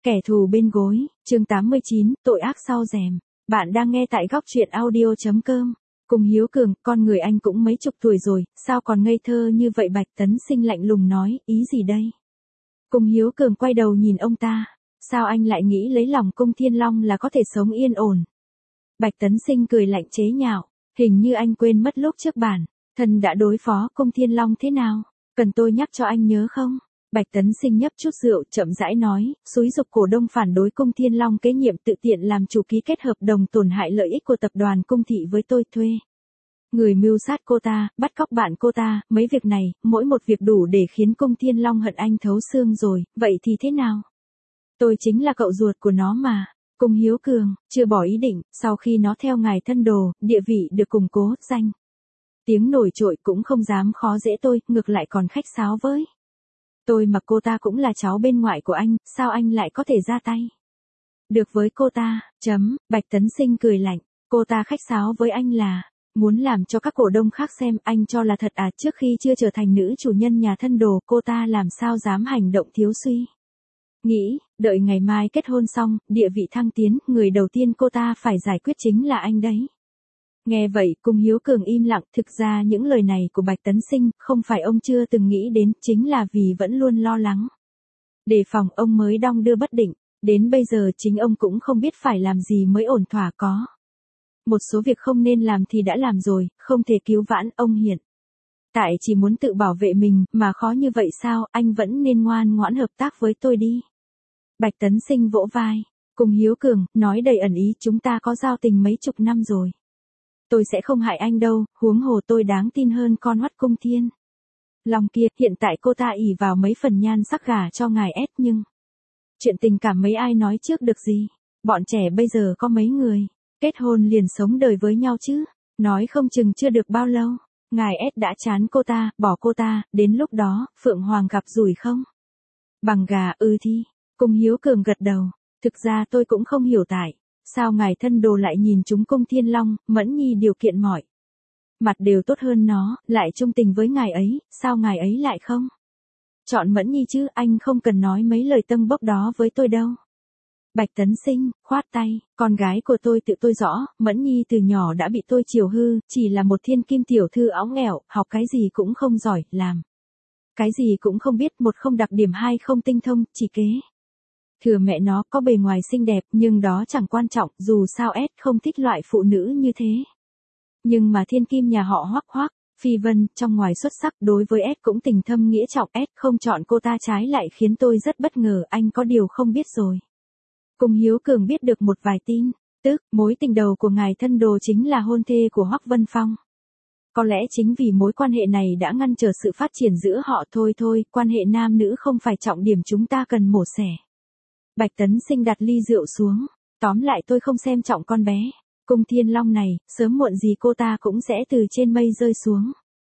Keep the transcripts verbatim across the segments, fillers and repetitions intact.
Kẻ thù bên gối, chương tám mươi chín, tội ác sau rèm. Bạn đang nghe tại góc truyện audio chấm com. Cùng Hiếu Cường, con người anh cũng mấy chục tuổi rồi, sao còn ngây thơ như vậy? Bạch Tấn Sinh lạnh lùng nói, ý gì đây? Cùng Hiếu Cường quay đầu nhìn ông ta, sao anh lại nghĩ lấy lòng Cung Thiên Long là có thể sống yên ổn? Bạch Tấn Sinh cười lạnh chế nhạo, hình như anh quên mất lúc trước bản thân đã đối phó Cung Thiên Long thế nào, cần tôi nhắc cho anh nhớ không? Bạch Tấn Sinh nhấp chút rượu chậm rãi nói, xúi giục cổ đông phản đối Cung Thiên Long kế nhiệm tự tiện làm chủ ký kết hợp đồng tổn hại lợi ích của tập đoàn Cung Thị với tôi thuê. Người mưu sát cô ta, bắt cóc bạn cô ta, mấy việc này, mỗi một việc đủ để khiến Cung Thiên Long hận anh thấu xương rồi, vậy thì thế nào? Tôi chính là cậu ruột của nó mà. Cung Hiếu Cường, chưa bỏ ý định, sau khi nó theo ngài thân đồ, địa vị được củng cố, danh tiếng nổi trội cũng không dám khó dễ tôi, ngược lại còn khách sáo với tôi, mà cô ta cũng là cháu bên ngoại của anh, sao anh lại có thể ra tay được với cô ta? Chấm. Bạch Tấn Sinh cười lạnh, cô ta khách sáo với anh là muốn làm cho các cổ đông khác xem anh cho là thật à? Trước khi chưa trở thành nữ chủ nhân nhà thân đồ, cô ta làm sao dám hành động thiếu suy nghĩ, đợi ngày mai kết hôn xong, địa vị thăng tiến, người đầu tiên cô ta phải giải quyết chính là anh đấy. Nghe vậy, Cung Hiếu Cường im lặng, thực ra những lời này của Bạch Tấn Sinh, không phải ông chưa từng nghĩ đến, chính là vì vẫn luôn lo lắng. Đề phòng ông mới đong đưa bất định, đến bây giờ chính ông cũng không biết phải làm gì mới ổn thỏa. Có một số việc không nên làm thì đã làm rồi, không thể cứu vãn. Ông hiện tại chỉ muốn tự bảo vệ mình, mà khó như vậy sao? Anh vẫn nên ngoan ngoãn hợp tác với tôi đi. Bạch Tấn Sinh vỗ vai Cung Hiếu Cường, nói đầy ẩn ý, chúng ta có giao tình mấy chục năm rồi. Tôi sẽ không hại anh đâu, huống hồ tôi đáng tin hơn con hoắt Cung Thiên Long kia. Hiện tại cô ta ỷ vào mấy phần nhan sắc gả cho ngài S, nhưng chuyện tình cảm mấy ai nói trước được gì. Bọn trẻ bây giờ có mấy người kết hôn liền sống đời với nhau chứ, nói không chừng chưa được bao lâu ngài S đã chán cô ta, bỏ cô ta, đến lúc đó Phượng Hoàng gặp rủi không? Bằng gà ư thi. Cung Hiếu Cường gật đầu, thực ra tôi cũng không hiểu tại sao ngài thân đồ lại nhìn chúng Cung Thiên Long. Mẫn Nhi điều kiện mọi mặt đều tốt hơn nó, lại trung tình với ngài ấy, sao ngài ấy lại không chọn Mẫn Nhi chứ? Anh không cần nói mấy lời tâng bốc đó với tôi đâu. Bạch Tấn Sinh khoát tay, con gái của tôi tự tôi rõ, Mẫn Nhi từ nhỏ đã bị tôi chiều hư, chỉ là một thiên kim tiểu thư óng ẻo, học cái gì cũng không giỏi, làm cái gì cũng không biết, một không đặc điểm, hai không tinh thông, chỉ kế thừa mẹ nó. Có bề ngoài xinh đẹp, nhưng đó chẳng quan trọng, dù sao S không thích loại phụ nữ như thế. Nhưng mà thiên kim nhà họ Hoắc Hoắc, Phi Vân, trong ngoài xuất sắc, đối với S cũng tình thâm nghĩa trọng. S không chọn cô ta trái lại khiến tôi rất bất ngờ. Anh có điều không biết rồi. Cung Hiếu Cường biết được một vài tin tức, mối tình đầu của ngài thân đồ chính là hôn thê của Hoắc Vân Phong. Có lẽ chính vì mối quan hệ này đã ngăn trở sự phát triển giữa họ. Thôi thôi, quan hệ nam nữ không phải trọng điểm chúng ta cần mổ xẻ. Bạch Tấn Sinh đặt ly rượu xuống, tóm lại tôi không xem trọng con bé Cung Thiên Long này, sớm muộn gì cô ta cũng sẽ từ trên mây rơi xuống.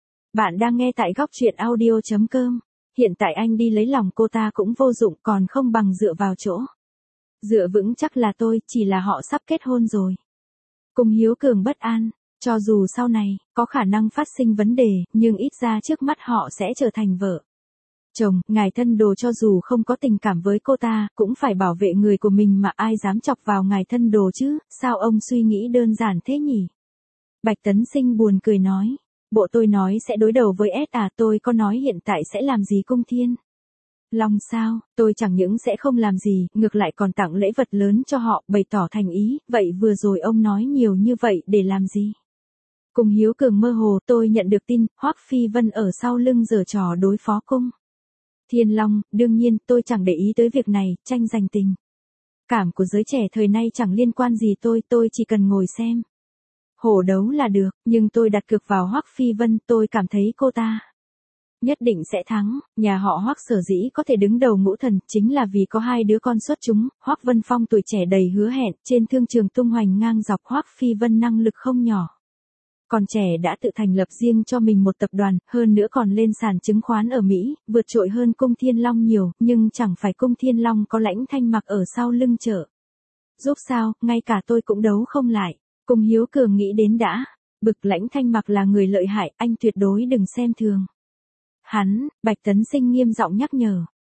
Bạn đang nghe tại góc truyện audio chấm com. Hiện tại anh đi lấy lòng cô ta cũng vô dụng, còn không bằng dựa vào chỗ dựa vững chắc là tôi, chỉ là họ sắp kết hôn rồi. Cung Hiếu Cường bất an, cho dù sau này có khả năng phát sinh vấn đề, nhưng ít ra trước mắt họ sẽ trở thành vợ chồng. Ngài thân đồ cho dù không có tình cảm với cô ta, cũng phải bảo vệ người của mình mà, ai dám chọc vào ngài thân đồ chứ? Sao ông suy nghĩ đơn giản thế nhỉ? Bạch Tấn Sinh buồn cười nói, bộ tôi nói sẽ đối đầu với S à? Tôi có nói hiện tại sẽ làm gì Cung Thiên Long sao? Tôi chẳng những sẽ không làm gì, ngược lại còn tặng lễ vật lớn cho họ, bày tỏ thành ý. Vậy vừa rồi ông nói nhiều như vậy để làm gì? Cung Hiếu Cường mơ hồ, tôi nhận được tin Hoắc Phi Vân ở sau lưng giở trò đối phó Cung Thiên Long. Đương nhiên, tôi chẳng để ý tới việc này, tranh giành tình cảm của giới trẻ thời nay chẳng liên quan gì tôi, tôi chỉ cần ngồi xem hổ đấu là được. Nhưng tôi đặt cược vào Hoắc Phi Vân, tôi cảm thấy cô ta nhất định sẽ thắng. Nhà họ Hoắc sở dĩ có thể đứng đầu ngũ thần, chính là vì có hai đứa con xuất chúng. Hoắc Vân Phong tuổi trẻ đầy hứa hẹn, trên thương trường tung hoành ngang dọc. Hoắc Phi Vân năng lực không nhỏ, còn trẻ đã tự thành lập riêng cho mình một tập đoàn, hơn nữa còn lên sàn chứng khoán ở Mỹ, vượt trội hơn Cung Thiên Long nhiều. Nhưng chẳng phải Cung Thiên Long có Lãnh Thanh Mặc ở sau lưng trợ giúp sao? Ngay cả tôi cũng đấu không lại. Cung Hiếu Cường nghĩ đến đã bực, Lãnh Thanh Mặc là người lợi hại, anh tuyệt đối đừng xem thường hắn. Bạch Tấn Sinh nghiêm giọng nhắc nhở,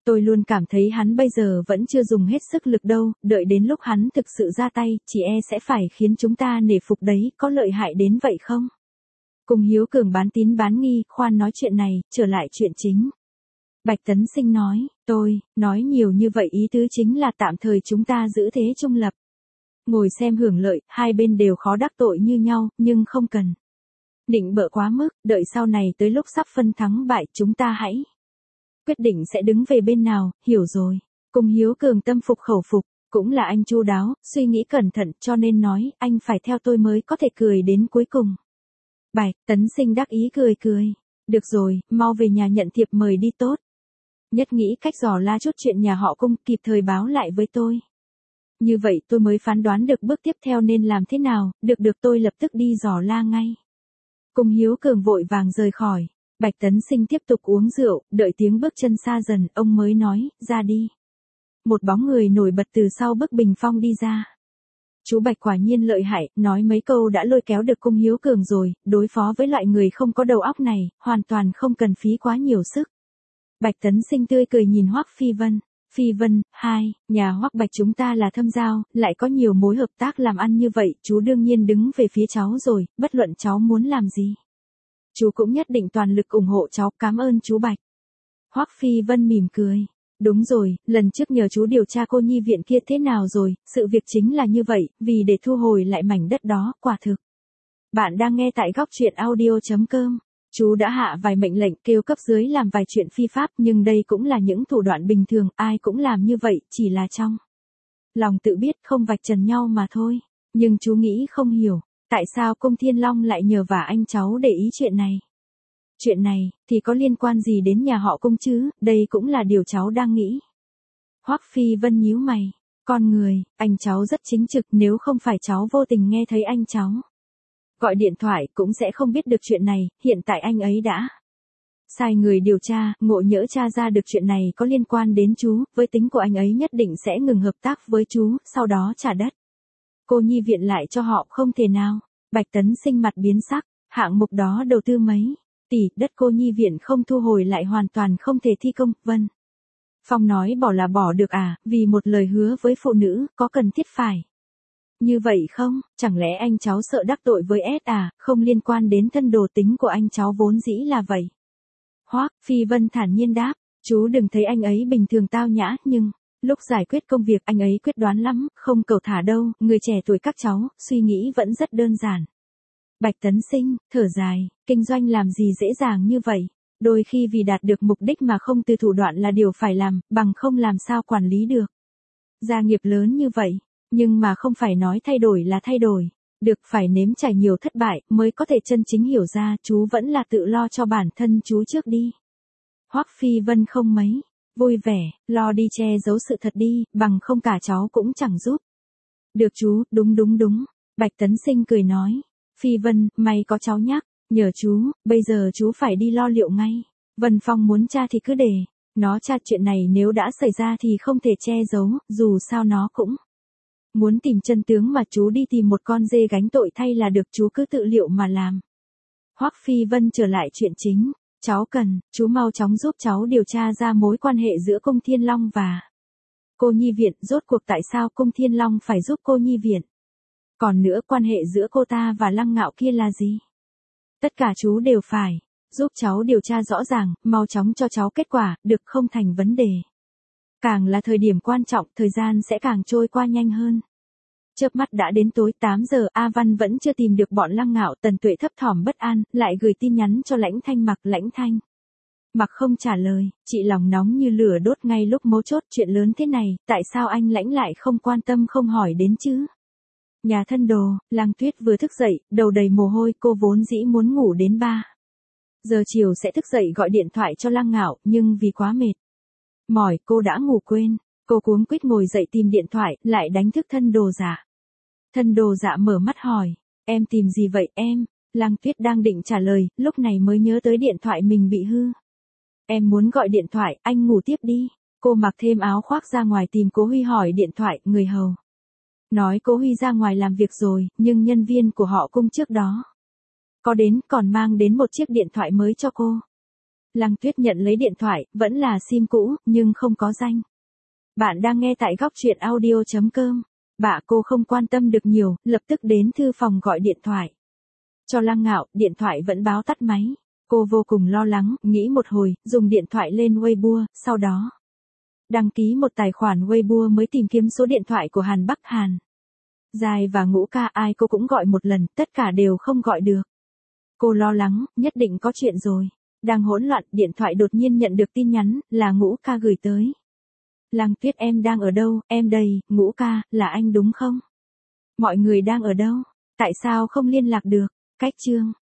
Tôi luôn cảm thấy hắn bây giờ vẫn chưa dùng hết sức lực đâu, đợi đến lúc hắn thực sự ra tay, chỉ e sẽ phải khiến chúng ta nể phục đấy, có lợi hại đến vậy không? Cùng Hiếu Cường bán tín bán nghi, khoan nói chuyện này, trở lại chuyện chính. Bạch Tấn Sinh nói, tôi, nói nhiều như vậy ý tứ chính là tạm thời chúng ta giữ thế trung lập. Ngồi xem hưởng lợi, hai bên đều khó đắc tội như nhau, nhưng không cần định bợ quá mức, đợi sau này tới lúc sắp phân thắng bại chúng ta hãy quyết định sẽ đứng về bên nào, hiểu rồi. Cùng Hiếu Cường tâm phục khẩu phục, cũng là anh chu đáo, suy nghĩ cẩn thận cho nên nói, anh phải theo tôi mới có thể cười đến cuối cùng. Bạch Tấn Sinh đắc ý cười cười. Được rồi, mau về nhà nhận thiệp mời đi tốt. Nhất nghĩ cách dò la chút chuyện nhà họ Cung, kịp thời báo lại với tôi. Như vậy tôi mới phán đoán được bước tiếp theo nên làm thế nào, được được tôi lập tức đi dò la ngay. Cùng Hiếu Cường vội vàng rời khỏi. Bạch Tấn Sinh tiếp tục uống rượu, đợi tiếng bước chân xa dần, ông mới nói, ra đi. Một bóng người nổi bật từ sau bức bình phong đi ra. Chú Bạch quả nhiên lợi hại, nói mấy câu đã lôi kéo được Cung Hiếu Cường rồi, đối phó với loại người không có đầu óc này, hoàn toàn không cần phí quá nhiều sức. Bạch Tấn Sinh tươi cười nhìn Hoắc Phi Vân. Phi Vân, hai, nhà Hoắc Bạch chúng ta là thâm giao, lại có nhiều mối hợp tác làm ăn như vậy, chú đương nhiên đứng về phía cháu rồi, bất luận cháu muốn làm gì. Chú cũng nhất định toàn lực ủng hộ cháu, cảm ơn chú Bạch. Hoắc Phi Vân mỉm cười. Đúng rồi, lần trước nhờ chú điều tra cô nhi viện kia thế nào rồi, sự việc chính là như vậy, vì để thu hồi lại mảnh đất đó, quả thực. Bạn đang nghe tại góc truyện audio chấm com. Chú đã hạ vài mệnh lệnh kêu cấp dưới làm vài chuyện phi pháp nhưng đây cũng là những thủ đoạn bình thường, ai cũng làm như vậy, chỉ là trong lòng tự biết không vạch trần nhau mà thôi. Nhưng chú nghĩ không hiểu, tại sao Cung Thiên Long lại nhờ vả anh cháu để ý chuyện này. Chuyện này, thì có liên quan gì đến nhà họ Cung chứ, đây cũng là điều cháu đang nghĩ. Hoắc Phi Vân nhíu mày, con người, anh cháu rất chính trực, nếu không phải cháu vô tình nghe thấy anh cháu gọi điện thoại cũng sẽ không biết được chuyện này, hiện tại anh ấy đã sai người điều tra, ngộ nhỡ tra ra được chuyện này có liên quan đến chú, với tính của anh ấy nhất định sẽ ngừng hợp tác với chú, sau đó trả đất cô nhi viện lại cho họ, không thể nào. Bạch Tấn Sinh mặt biến sắc, hạng mục đó đầu tư mấy tỷ, đất cô nhi viện không thu hồi lại hoàn toàn không thể thi công. Vân Phong nói bỏ là bỏ được à, vì một lời hứa với phụ nữ, có cần thiết phải như vậy không? Chẳng lẽ anh cháu sợ đắc tội với S à, không liên quan đến thân đồ tính của anh cháu vốn dĩ là vậy. Hoắc Phi Vân thản nhiên đáp, chú đừng thấy anh ấy bình thường tao nhã, nhưng lúc giải quyết công việc anh ấy quyết đoán lắm, không cầu thả đâu, người trẻ tuổi các cháu, suy nghĩ vẫn rất đơn giản. Bạch Tấn Sinh, thở dài, kinh doanh làm gì dễ dàng như vậy, đôi khi vì đạt được mục đích mà không từ thủ đoạn là điều phải làm, bằng không làm sao quản lý được gia nghiệp lớn như vậy. Nhưng mà không phải nói thay đổi là thay đổi, được phải nếm trải nhiều thất bại mới có thể chân chính hiểu ra, chú vẫn là tự lo cho bản thân chú trước đi. Hoắc Phi Vân không mấy vui vẻ, lo đi che giấu sự thật đi, bằng không cả cháu cũng chẳng giúp được chú. Đúng đúng đúng, Bạch Tấn Sinh cười nói, Phi Vân, may có cháu nhắc, nhờ chú, bây giờ chú phải đi lo liệu ngay. Vân Phong muốn tra thì cứ để nó tra, chuyện này nếu đã xảy ra thì không thể che giấu, dù sao nó cũng muốn tìm chân tướng mà, chú đi tìm một con dê gánh tội thay là được, chú cứ tự liệu mà làm. Hoắc Phi Vân trở lại chuyện chính, cháu cần, chú mau chóng giúp cháu điều tra ra mối quan hệ giữa Cung Thiên Long và cô nhi viện, rốt cuộc tại sao Cung Thiên Long phải giúp cô nhi viện. Còn nữa, quan hệ giữa cô ta và Lăng Ngạo kia là gì? Tất cả chú đều phải giúp cháu điều tra rõ ràng, mau chóng cho cháu kết quả, được không thành vấn đề. Càng là thời điểm quan trọng, thời gian sẽ càng trôi qua nhanh hơn. Chớp mắt đã đến tối tám giờ, A Văn vẫn chưa tìm được bọn Lăng Ngạo, Tần Tuệ thấp thỏm bất an, lại gửi tin nhắn cho Lãnh Thanh Mặc. Lãnh Thanh Mặc không trả lời, chị lòng nóng như lửa đốt ngay lúc mấu chốt, chuyện lớn thế này, tại sao anh Lãnh lại không quan tâm không hỏi đến chứ? Nhà thân đồ, Lăng Tuyết vừa thức dậy, đầu đầy mồ hôi, cô vốn dĩ muốn ngủ đến ba giờ chiều sẽ thức dậy gọi điện thoại cho Lăng Ngạo, nhưng vì quá mệt mỏi cô đã ngủ quên. Cô cuống quýt ngồi dậy tìm điện thoại, lại đánh thức thân đồ dạ. Thân đồ dạ mở mắt hỏi, em tìm gì vậy em? Lăng Tuyết đang định trả lời, lúc này mới nhớ tới điện thoại mình bị hư. Em muốn gọi điện thoại, anh ngủ tiếp đi. Cô mặc thêm áo khoác ra ngoài tìm Cố Huy hỏi điện thoại, người hầu nói Cố Huy ra ngoài làm việc rồi, nhưng nhân viên của họ Cung trước đó có đến, còn mang đến một chiếc điện thoại mới cho cô. Lăng Tuyết nhận lấy điện thoại, vẫn là sim cũ, nhưng không có danh. Bạn đang nghe tại góc truyện audio chấm com. Bà cô không quan tâm được nhiều, lập tức đến thư phòng gọi điện thoại. Cho Lăng Ngạo, điện thoại vẫn báo tắt máy. Cô vô cùng lo lắng, nghĩ một hồi, dùng điện thoại lên Weibo, sau đó đăng ký một tài khoản Weibo mới tìm kiếm số điện thoại của Hàn Bắc Hàn. Dài và Ngũ Ca ai cô cũng gọi một lần, tất cả đều không gọi được. Cô lo lắng, nhất định có chuyện rồi. Đang hỗn loạn, điện thoại đột nhiên nhận được tin nhắn, là Ngũ Ca gửi tới. Lăng Tuyết em đang ở đâu, em đây, Ngũ Ca, là anh đúng không? Mọi người đang ở đâu? Tại sao không liên lạc được? Cách chương.